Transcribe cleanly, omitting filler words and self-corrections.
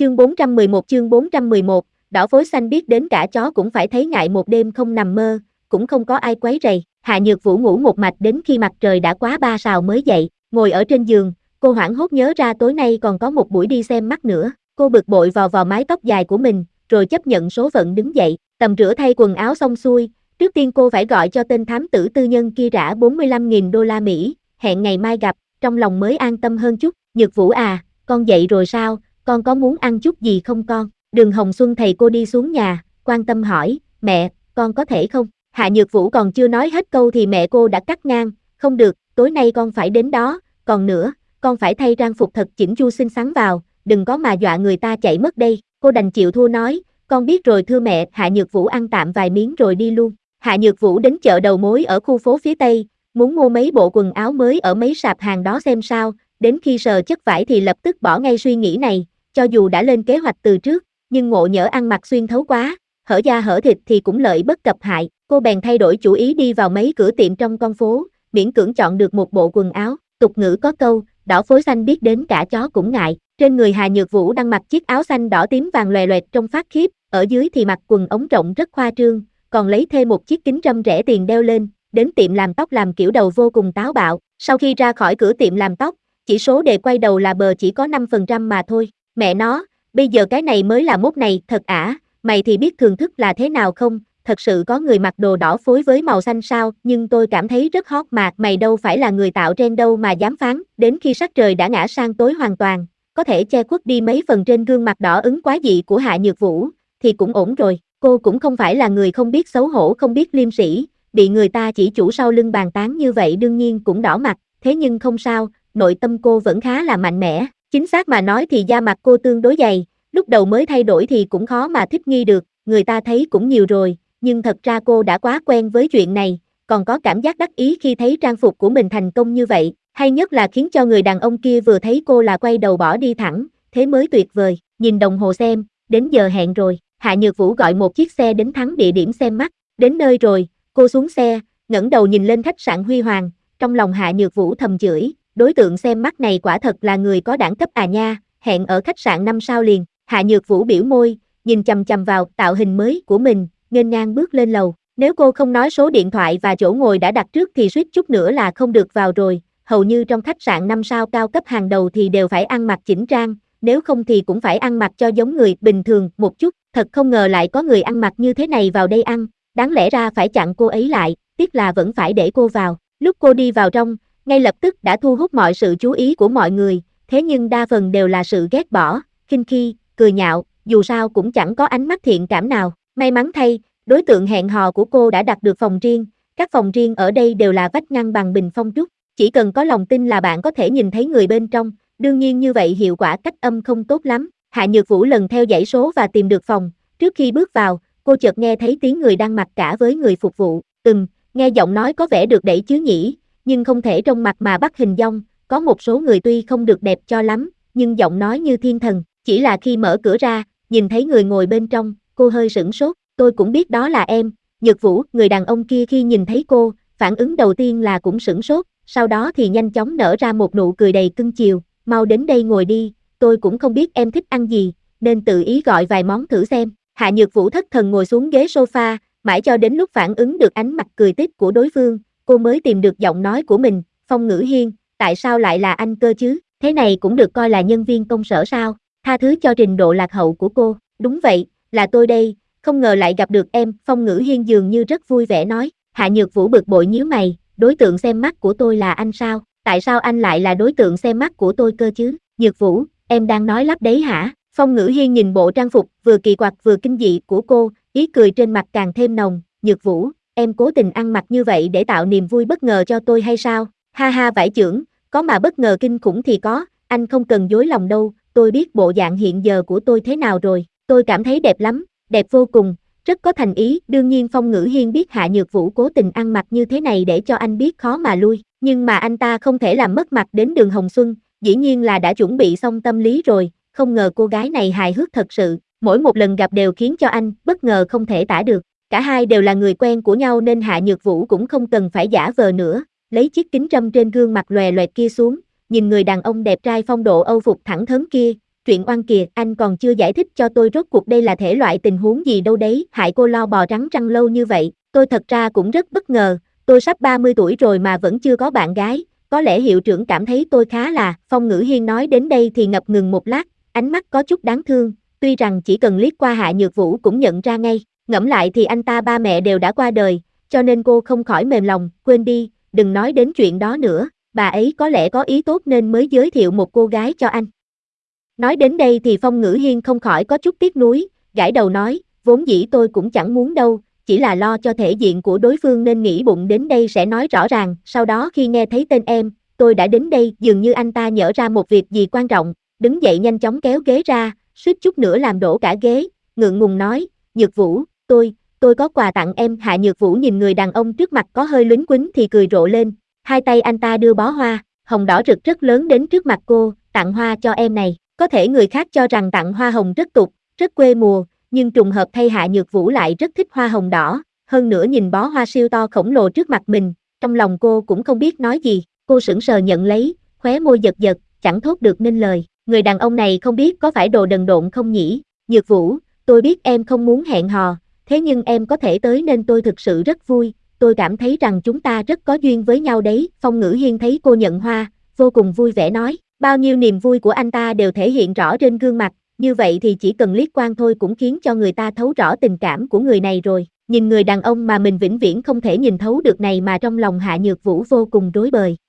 chương 411, đỏ phối xanh biết đến cả chó cũng phải thấy ngại, một đêm không nằm mơ, cũng không có ai quấy rầy. Hạ Nhược Vũ ngủ một mạch đến khi mặt trời đã quá 3 sào mới dậy, ngồi ở trên giường, cô hoảng hốt nhớ ra tối nay còn có một buổi đi xem mắt nữa. Cô bực bội vò vò mái tóc dài của mình, rồi chấp nhận số phận đứng dậy, tầm rửa thay quần áo xong xuôi. Trước tiên cô phải gọi cho tên thám tử tư nhân kia rã 45.000 đô la Mỹ, hẹn ngày mai gặp, trong lòng mới an tâm hơn chút. Nhược Vũ à, con dậy rồi sao, con có muốn ăn chút gì không con? Đường Hồng Xuân thầy cô đi xuống nhà, quan tâm hỏi, mẹ, con có thể không? Hạ Nhược Vũ còn chưa nói hết câu thì mẹ cô đã cắt ngang, không được, tối nay con phải đến đó, còn nữa, con phải thay trang phục thật chỉnh chu xinh xắn vào, đừng có mà dọa người ta chạy mất đây. Cô đành chịu thua nói, con biết rồi thưa mẹ. Hạ Nhược Vũ ăn tạm vài miếng rồi đi luôn. Hạ Nhược Vũ đến chợ đầu mối ở khu phố phía Tây, muốn mua mấy bộ quần áo mới ở mấy sạp hàng đó xem sao, đến khi sờ chất vải thì lập tức bỏ ngay suy nghĩ này, cho dù đã lên kế hoạch từ trước, nhưng ngộ nhỡ ăn mặc xuyên thấu quá, hở da hở thịt thì cũng lợi bất cập hại. Cô bèn thay đổi chủ ý đi vào mấy cửa tiệm trong con phố, miễn cưỡng chọn được một bộ quần áo. Tục ngữ có câu, đỏ phối xanh biết đến cả chó cũng ngại. Trên người Hạ Nhược Vũ đang mặc chiếc áo xanh đỏ tím vàng loè loẹt trông phát khiếp, ở dưới thì mặc quần ống rộng rất khoa trương, còn lấy thêm một chiếc kính râm rẻ tiền đeo lên, đến tiệm làm tóc làm kiểu đầu vô cùng táo bạo. Sau khi ra khỏi cửa tiệm làm tóc, chỉ số đề quay đầu là bờ chỉ có 5% mà thôi. Mẹ nó, bây giờ cái này mới là mốt này, thật ả, mày thì biết thưởng thức là thế nào không? Thật sự có người mặc đồ đỏ phối với màu xanh sao, nhưng tôi cảm thấy rất hot mà, mày đâu phải là người tạo trend đâu mà dám phán. Đến khi sắc trời đã ngã sang tối hoàn toàn, có thể che khuất đi mấy phần trên gương mặt đỏ ửng quá dị của Hạ Nhược Vũ, thì cũng ổn rồi. Cô cũng không phải là người không biết xấu hổ không biết liêm sỉ, bị người ta chỉ chủ sau lưng bàn tán như vậy đương nhiên cũng đỏ mặt, thế nhưng không sao, nội tâm cô vẫn khá là mạnh mẽ. Chính xác mà nói thì da mặt cô tương đối dày, lúc đầu mới thay đổi thì cũng khó mà thích nghi được, người ta thấy cũng nhiều rồi, nhưng thật ra cô đã quá quen với chuyện này, còn có cảm giác đắc ý khi thấy trang phục của mình thành công như vậy, hay nhất là khiến cho người đàn ông kia vừa thấy cô là quay đầu bỏ đi thẳng, thế mới tuyệt vời. Nhìn đồng hồ xem, đến giờ hẹn rồi. Hạ Nhược Vũ gọi một chiếc xe đến thắng địa điểm xem mắt, đến nơi rồi, cô xuống xe, ngẩng đầu nhìn lên khách sạn Huy Hoàng, trong lòng Hạ Nhược Vũ thầm chửi, đối tượng xem mắt này quả thật là người có đẳng cấp à nha, hẹn ở khách sạn 5 sao liền. Hạ Nhược Vũ biểu môi, nhìn chằm chằm vào tạo hình mới của mình, nghênh ngang bước lên lầu. Nếu cô không nói số điện thoại và chỗ ngồi đã đặt trước thì suýt chút nữa là không được vào rồi, hầu như trong khách sạn 5 sao cao cấp hàng đầu thì đều phải ăn mặc chỉnh trang, nếu không thì cũng phải ăn mặc cho giống người bình thường một chút. Thật không ngờ lại có người ăn mặc như thế này vào đây ăn, đáng lẽ ra phải chặn cô ấy lại, tiếc là vẫn phải để cô vào. Lúc cô đi vào trong, ngay lập tức đã thu hút mọi sự chú ý của mọi người, thế nhưng đa phần đều là sự ghét bỏ, khinh khi, cười nhạo, dù sao cũng chẳng có ánh mắt thiện cảm nào. May mắn thay, đối tượng hẹn hò của cô đã đặt được phòng riêng, các phòng riêng ở đây đều là vách ngăn bằng bình phong trúc, chỉ cần có lòng tin là bạn có thể nhìn thấy người bên trong, đương nhiên như vậy hiệu quả cách âm không tốt lắm. Hạ Nhược Vũ lần theo dãy số và tìm được phòng, trước khi bước vào, cô chợt nghe thấy tiếng người đang mặc cả với người phục vụ, nghe giọng nói có vẻ được đẩy chứ nhỉ, nhưng không thể trong mặt mà bắt hình dong, có một số người tuy không được đẹp cho lắm, nhưng giọng nói như thiên thần, chỉ là khi mở cửa ra, nhìn thấy người ngồi bên trong, cô hơi sửng sốt, tôi cũng biết đó là em. Nhược Vũ, người đàn ông kia khi nhìn thấy cô, phản ứng đầu tiên là cũng sửng sốt, sau đó thì nhanh chóng nở ra một nụ cười đầy cưng chiều, mau đến đây ngồi đi, tôi cũng không biết em thích ăn gì, nên tự ý gọi vài món thử xem. Hạ Nhược Vũ thất thần ngồi xuống ghế sofa, mãi cho đến lúc phản ứng được ánh mặt cười tít của đối phương, cô mới tìm được giọng nói của mình. Phong Ngữ Hiên, tại sao lại là anh cơ chứ, thế này cũng được coi là nhân viên công sở sao? Tha thứ cho trình độ lạc hậu của cô. Đúng vậy, là tôi đây, không ngờ lại gặp được em. Phong Ngữ Hiên dường như rất vui vẻ nói. Hạ Nhược Vũ bực bội nhíu mày, đối tượng xem mắt của tôi là anh sao? Tại sao anh lại là đối tượng xem mắt của tôi cơ chứ? Nhược Vũ, em đang nói lắp đấy hả? Phong Ngữ Hiên nhìn bộ trang phục vừa kỳ quặc vừa kinh dị của cô, ý cười trên mặt càng thêm nồng. Nhược Vũ, em cố tình ăn mặc như vậy để tạo niềm vui bất ngờ cho tôi hay sao? Ha ha vải chưởng, có mà bất ngờ kinh khủng thì có, anh không cần dối lòng đâu, tôi biết bộ dạng hiện giờ của tôi thế nào rồi, tôi cảm thấy đẹp lắm, đẹp vô cùng, rất có thành ý. Đương nhiên Phong Ngữ Hiên biết Hạ Nhược Vũ cố tình ăn mặc như thế này để cho anh biết khó mà lui, nhưng mà anh ta không thể làm mất mặt đến Đường Hồng Xuân, dĩ nhiên là đã chuẩn bị xong tâm lý rồi, không ngờ cô gái này hài hước thật sự, mỗi một lần gặp đều khiến cho anh bất ngờ không thể tả được. Cả hai đều là người quen của nhau nên Hạ Nhược Vũ cũng không cần phải giả vờ nữa, lấy chiếc kính râm trên gương mặt lòe loẹt kia xuống, nhìn người đàn ông đẹp trai phong độ Âu phục thẳng thớm kia, Truyện oan kìa, anh còn chưa giải thích cho tôi rốt cuộc đây là thể loại tình huống gì đâu đấy, hại cô lo bò trắng trăng lâu như vậy, tôi thật ra cũng rất bất ngờ, tôi sắp 30 tuổi rồi mà vẫn chưa có bạn gái, có lẽ hiệu trưởng cảm thấy tôi khá là, Phong Ngữ Hiên nói đến đây thì ngập ngừng một lát, ánh mắt có chút đáng thương, tuy rằng chỉ cần liếc qua Hạ Nhược Vũ cũng nhận ra ngay, ngẫm lại thì anh ta ba mẹ đều đã qua đời, cho nên cô không khỏi mềm lòng, quên đi, đừng nói đến chuyện đó nữa, bà ấy có lẽ có ý tốt nên mới giới thiệu một cô gái cho anh. Nói đến đây thì Phong Ngữ Hiên không khỏi có chút tiếc nuối, gãi đầu nói, vốn dĩ tôi cũng chẳng muốn đâu, chỉ là lo cho thể diện của đối phương nên nghĩ bụng đến đây sẽ nói rõ ràng, sau đó khi nghe thấy tên em, tôi đã đến đây, dường như anh ta nhỡ ra một việc gì quan trọng, đứng dậy nhanh chóng kéo ghế ra, suýt chút nữa làm đổ cả ghế, ngượng ngùng nói, Nhược Vũ, tôi có quà tặng em, Hạ Nhược Vũ nhìn người đàn ông trước mặt có hơi lúnh quýnh thì cười rộ lên, hai tay anh ta đưa bó hoa, hồng đỏ rực rất lớn đến trước mặt cô, tặng hoa cho em này. Có thể người khác cho rằng tặng hoa hồng rất tục, rất quê mùa, nhưng trùng hợp thay Hạ Nhược Vũ lại rất thích hoa hồng đỏ, hơn nữa nhìn bó hoa siêu to khổng lồ trước mặt mình, trong lòng cô cũng không biết nói gì, cô sững sờ nhận lấy, khóe môi giật giật, chẳng thốt được nên lời, người đàn ông này không biết có phải đồ đần độn không nhỉ, Nhược Vũ, tôi biết em không muốn hẹn hò, thế nhưng em có thể tới nên tôi thực sự rất vui, tôi cảm thấy rằng chúng ta rất có duyên với nhau đấy, Phong Ngữ Hiên thấy cô nhận hoa, vô cùng vui vẻ nói. Bao nhiêu niềm vui của anh ta đều thể hiện rõ trên gương mặt, như vậy thì chỉ cần liếc qua thôi cũng khiến cho người ta thấu rõ tình cảm của người này rồi. Nhìn người đàn ông mà mình vĩnh viễn không thể nhìn thấu được này mà trong lòng Hạ Nhược Vũ vô cùng rối bời.